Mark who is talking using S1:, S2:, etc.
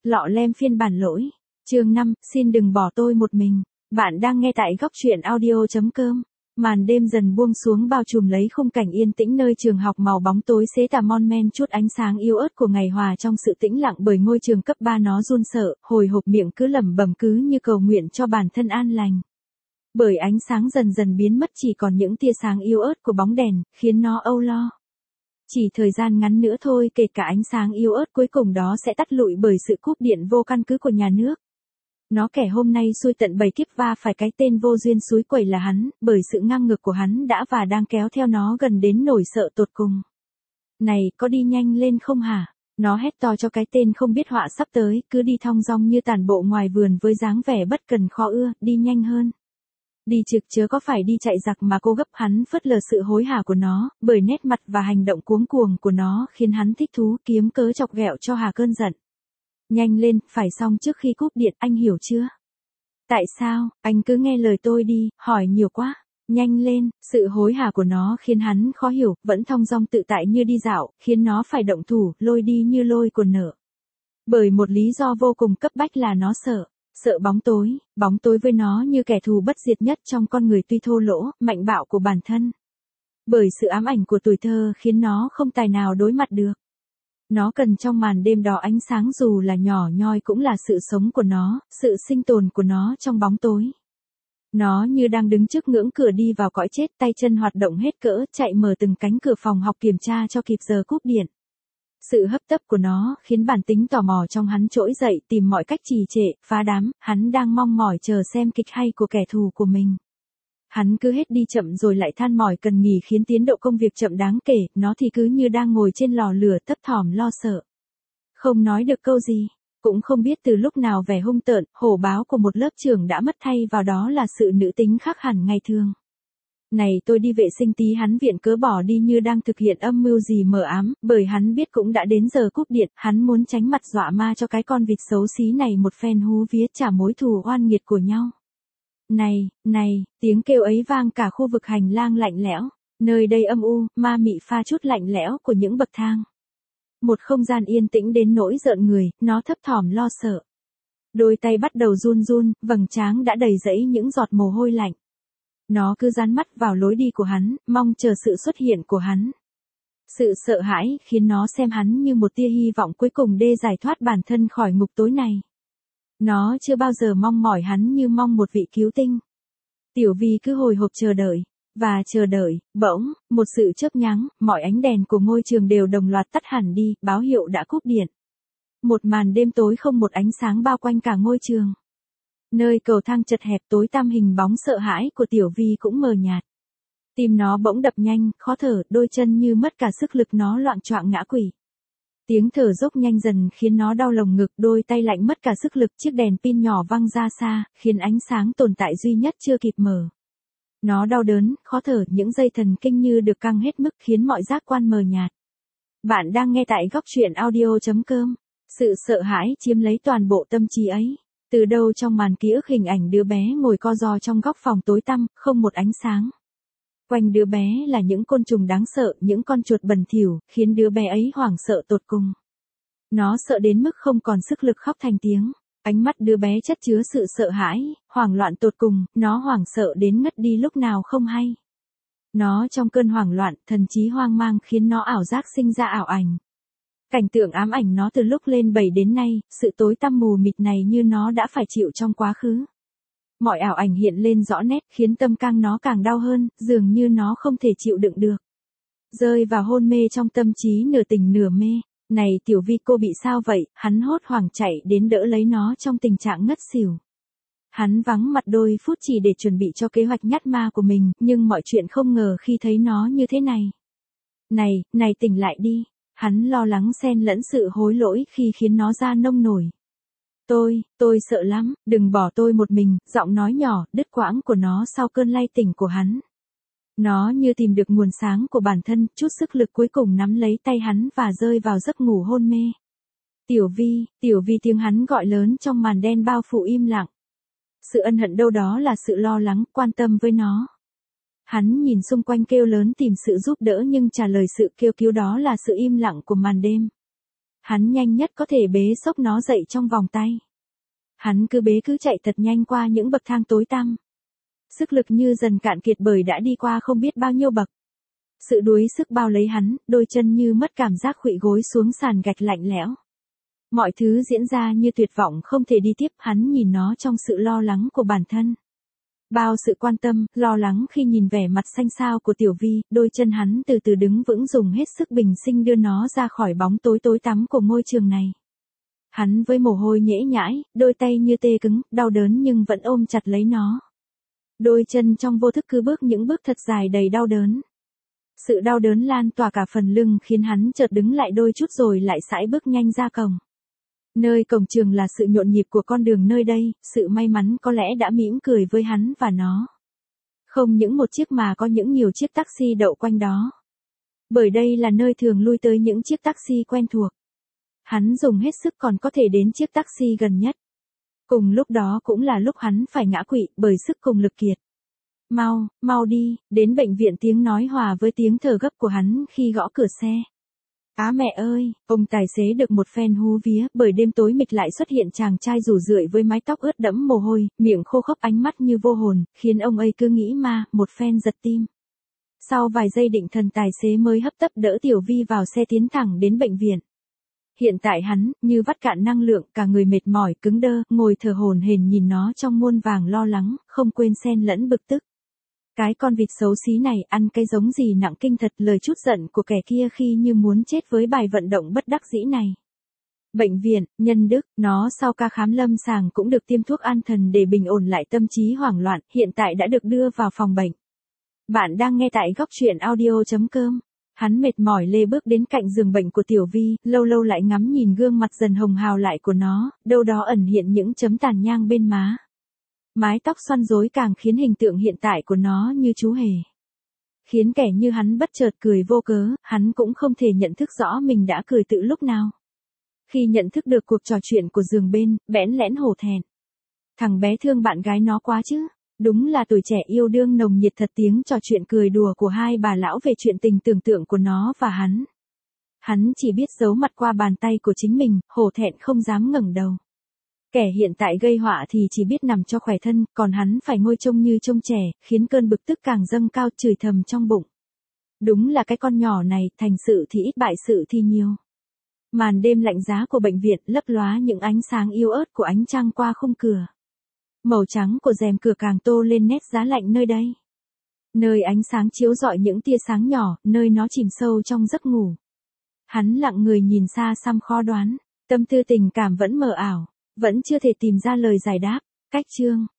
S1: Lọ lem phiên bản lỗi. Chương 5, xin đừng bỏ tôi một mình. Bạn đang nghe tại góc truyện audio.com. Màn đêm dần buông xuống bao trùm lấy khung cảnh yên tĩnh nơi trường học màu bóng tối xế tà mon men chút ánh sáng yếu ớt của ngày hòa trong sự tĩnh lặng bởi ngôi trường cấp 3 nó run sợ, hồi hộp miệng cứ lẩm bẩm cứ như cầu nguyện cho bản thân an lành. Bởi ánh sáng dần dần biến mất chỉ còn những tia sáng yếu ớt của bóng đèn, khiến nó âu lo. Chỉ thời gian ngắn nữa thôi kể cả ánh sáng yếu ớt cuối cùng đó sẽ tắt lụi bởi sự cúp điện vô căn cứ của nhà nước. Nó kẻ hôm nay xui tận 7 kiếp va phải cái tên vô duyên xúi quẩy là hắn, bởi sự ngang ngược của hắn đã và đang kéo theo nó gần đến nỗi sợ tột cùng. Này, có đi nhanh lên không hả? Nó hét to cho cái tên không biết họa sắp tới, cứ đi thong dong như tản bộ ngoài vườn với dáng vẻ bất cần khó ưa, đi nhanh hơn. Đi trực chớ có phải đi chạy giặc mà cô gấp. Hắn phớt lờ sự hối hả của nó, bởi nét mặt và hành động cuống cuồng của nó khiến hắn thích thú kiếm cớ chọc ghẹo cho hà cơn giận. Nhanh lên, phải xong trước khi cúp điện, anh hiểu chưa? Tại sao, anh cứ nghe lời tôi đi, hỏi nhiều quá. Nhanh lên, sự hối hả của nó khiến hắn khó hiểu, vẫn thong dong tự tại như đi dạo, khiến nó phải động thủ, lôi đi như lôi của nợ. Bởi một lý do vô cùng cấp bách là nó sợ. Sợ bóng tối với nó như kẻ thù bất diệt nhất trong con người tuy thô lỗ, mạnh bạo của bản thân. Bởi sự ám ảnh của tuổi thơ khiến nó không tài nào đối mặt được. Nó cần trong màn đêm đó ánh sáng dù là nhỏ nhoi cũng là sự sống của nó, sự sinh tồn của nó trong bóng tối. Nó như đang đứng trước ngưỡng cửa đi vào cõi chết, tay chân hoạt động hết cỡ, chạy mở từng cánh cửa phòng học kiểm tra cho kịp giờ cúp điện. Sự hấp tấp của nó khiến bản tính tò mò trong hắn trỗi dậy tìm mọi cách trì trệ, phá đám, hắn đang mong mỏi chờ xem kịch hay của kẻ thù của mình. Hắn cứ hết đi chậm rồi lại than mỏi cần nghỉ khiến tiến độ công việc chậm đáng kể, nó thì cứ như đang ngồi trên lò lửa thấp thỏm lo sợ. Không nói được câu gì, cũng không biết từ lúc nào vẻ hung tợn, hổ báo của một lớp trưởng đã mất thay vào đó là sự nữ tính khác hẳn ngày thường. Này tôi đi vệ sinh tí, hắn viện cớ bỏ đi như đang thực hiện âm mưu gì mờ ám, bởi hắn biết cũng đã đến giờ cúp điện, hắn muốn tránh mặt dọa ma cho cái con vịt xấu xí này một phen hú vía trả mối thù oan nghiệt của nhau. Này, tiếng kêu ấy vang cả khu vực hành lang lạnh lẽo, nơi đây âm u, ma mị pha chút lạnh lẽo của những bậc thang. Một không gian yên tĩnh đến nỗi rợn người, nó thấp thỏm lo sợ. Đôi tay bắt đầu run run, vầng trán đã đầy rẫy những giọt mồ hôi lạnh. Nó cứ dán mắt vào lối đi của hắn, mong chờ sự xuất hiện của hắn. Sự sợ hãi khiến nó xem hắn như một tia hy vọng cuối cùng để giải thoát bản thân khỏi ngục tối này. Nó chưa bao giờ mong mỏi hắn như mong một vị cứu tinh. Tiểu Vi cứ hồi hộp chờ đợi, và chờ đợi, bỗng, một sự chớp nhoáng, mọi ánh đèn của ngôi trường đều đồng loạt tắt hẳn đi, báo hiệu đã cúp điện. Một màn đêm tối không một ánh sáng bao quanh cả ngôi trường. Nơi cầu thang chật hẹp tối tăm hình bóng sợ hãi của Tiểu Vi cũng mờ nhạt. Tim nó bỗng đập nhanh, khó thở, đôi chân như mất cả sức lực nó loạng choạng ngã quỵ. Tiếng thở dốc nhanh dần khiến nó đau lồng ngực, đôi tay lạnh mất cả sức lực, chiếc đèn pin nhỏ văng ra xa, khiến ánh sáng tồn tại duy nhất chưa kịp mở. Nó đau đớn, khó thở, những dây thần kinh như được căng hết mức khiến mọi giác quan mờ nhạt. Bạn đang nghe tại góc truyện audio.com. Sự sợ hãi chiếm lấy toàn bộ tâm trí ấy. Từ đâu trong màn ký ức hình ảnh đứa bé ngồi co ro trong góc phòng tối tăm, không một ánh sáng. Quanh đứa bé là những côn trùng đáng sợ, những con chuột bẩn thỉu, khiến đứa bé ấy hoảng sợ tột cùng. Nó sợ đến mức không còn sức lực khóc thành tiếng. Ánh mắt đứa bé chất chứa sự sợ hãi, hoảng loạn tột cùng, nó hoảng sợ đến ngất đi lúc nào không hay. Nó trong cơn hoảng loạn, thần trí hoang mang khiến nó ảo giác sinh ra ảo ảnh. Cảnh tượng ám ảnh nó từ lúc lên 7 đến nay, sự tối tăm mù mịt này như nó đã phải chịu trong quá khứ. Mọi ảo ảnh hiện lên rõ nét khiến tâm can nó càng đau hơn, dường như nó không thể chịu đựng được. Rơi vào hôn mê trong tâm trí nửa tỉnh nửa mê. Này Tiểu Vi, cô bị sao vậy? Hắn hốt hoảng chạy đến đỡ lấy nó trong tình trạng ngất xỉu. Hắn vắng mặt đôi phút chỉ để chuẩn bị cho kế hoạch nhát ma của mình, nhưng mọi chuyện không ngờ khi thấy nó như thế này. Này tỉnh lại đi. Hắn lo lắng xen lẫn sự hối lỗi khi khiến nó ra nông nổi. Tôi sợ lắm, đừng bỏ tôi một mình, giọng nói nhỏ, đứt quãng của nó sau cơn lay tỉnh của hắn. Nó như tìm được nguồn sáng của bản thân, chút sức lực cuối cùng nắm lấy tay hắn và rơi vào giấc ngủ hôn mê. Tiểu Vi, tiếng hắn gọi lớn trong màn đen bao phủ im lặng. Sự ân hận đâu đó là sự lo lắng, quan tâm với nó. Hắn nhìn xung quanh kêu lớn tìm sự giúp đỡ nhưng trả lời sự kêu cứu đó là sự im lặng của màn đêm. Hắn nhanh nhất có thể bế xốc nó dậy trong vòng tay. Hắn cứ bế cứ chạy thật nhanh qua những bậc thang tối tăm. Sức lực như dần cạn kiệt bởi đã đi qua không biết bao nhiêu bậc. Sự đuối sức bao lấy hắn, đôi chân như mất cảm giác khuỵu gối xuống sàn gạch lạnh lẽo. Mọi thứ diễn ra như tuyệt vọng không thể đi tiếp, hắn nhìn nó trong sự lo lắng của bản thân. Bao sự quan tâm, lo lắng khi nhìn vẻ mặt xanh xao của Tiểu Vi, đôi chân hắn từ từ đứng vững dùng hết sức bình sinh đưa nó ra khỏi bóng tối tối tăm của ngôi trường này. Hắn với mồ hôi nhễ nhãi, đôi tay như tê cứng, đau đớn nhưng vẫn ôm chặt lấy nó. Đôi chân trong vô thức cứ bước những bước thật dài đầy đau đớn. Sự đau đớn lan tỏa cả phần lưng khiến hắn chợt đứng lại đôi chút rồi lại sải bước nhanh ra cổng. Nơi cổng trường là sự nhộn nhịp của con đường nơi đây, sự may mắn có lẽ đã mỉm cười với hắn và nó. Không những một chiếc mà có những nhiều chiếc taxi đậu quanh đó. Bởi đây là nơi thường lui tới những chiếc taxi quen thuộc. Hắn dùng hết sức còn có thể đến chiếc taxi gần nhất. Cùng lúc đó cũng là lúc hắn phải ngã quỵ bởi sức cùng lực kiệt. Mau, mau đi, đến bệnh viện, tiếng nói hòa với tiếng thở gấp của hắn khi gõ cửa xe. Á mẹ ơi, ông tài xế được một phen hú vía, bởi đêm tối mịt lại xuất hiện chàng trai rủ rượi với mái tóc ướt đẫm mồ hôi, miệng khô khốc, ánh mắt như vô hồn, khiến ông ấy cứ nghĩ ma, một phen giật tim. Sau vài giây định thần, tài xế mới hấp tấp đỡ Tiểu Vi vào xe tiến thẳng đến bệnh viện. Hiện tại hắn, như vắt cạn năng lượng, cả người mệt mỏi, cứng đơ, ngồi thở hổn hển nhìn nó trong muôn vàng lo lắng, không quên xen lẫn bực tức. Cái con vịt xấu xí này ăn cái giống gì nặng kinh thật, lời chút giận của kẻ kia khi như muốn chết với bài vận động bất đắc dĩ này. Bệnh viện, Nhân Đức, nó sau ca khám lâm sàng cũng được tiêm thuốc an thần để bình ổn lại tâm trí hoảng loạn, hiện tại đã được đưa vào phòng bệnh. Bạn đang nghe tại góc truyện audio.com. Hắn mệt mỏi lê bước đến cạnh giường bệnh của Tiểu Vi, lâu lâu lại ngắm nhìn gương mặt dần hồng hào lại của nó, đâu đó ẩn hiện những chấm tàn nhang bên má. Mái tóc xoăn rối càng khiến hình tượng hiện tại của nó như chú hề. Khiến kẻ như hắn bất chợt cười vô cớ, hắn cũng không thể nhận thức rõ mình đã cười từ lúc nào. Khi nhận thức được cuộc trò chuyện của giường bên, bẽn lẽn hổ thẹn. Thằng bé thương bạn gái nó quá chứ. Đúng là tuổi trẻ yêu đương nồng nhiệt thật, tiếng trò chuyện cười đùa của hai bà lão về chuyện tình tưởng tượng của nó và hắn. Hắn chỉ biết giấu mặt qua bàn tay của chính mình, hổ thẹn không dám ngẩng đầu. Kẻ hiện tại gây họa thì chỉ biết nằm cho khỏe thân, còn hắn phải ngồi trông như trông trẻ, khiến cơn bực tức càng dâng cao, chửi thầm trong bụng. Đúng là cái con nhỏ này, thành sự thì ít bại sự thì nhiều. Màn đêm lạnh giá của bệnh viện lấp lóa những ánh sáng yếu ớt của ánh trăng qua khung cửa. Màu trắng của rèm cửa càng tô lên nét giá lạnh nơi đây. Nơi ánh sáng chiếu rọi những tia sáng nhỏ, nơi nó chìm sâu trong giấc ngủ. Hắn lặng người nhìn xa xăm khó đoán, tâm tư tình cảm vẫn mờ ảo, vẫn chưa thể tìm ra lời giải đáp. Cách chương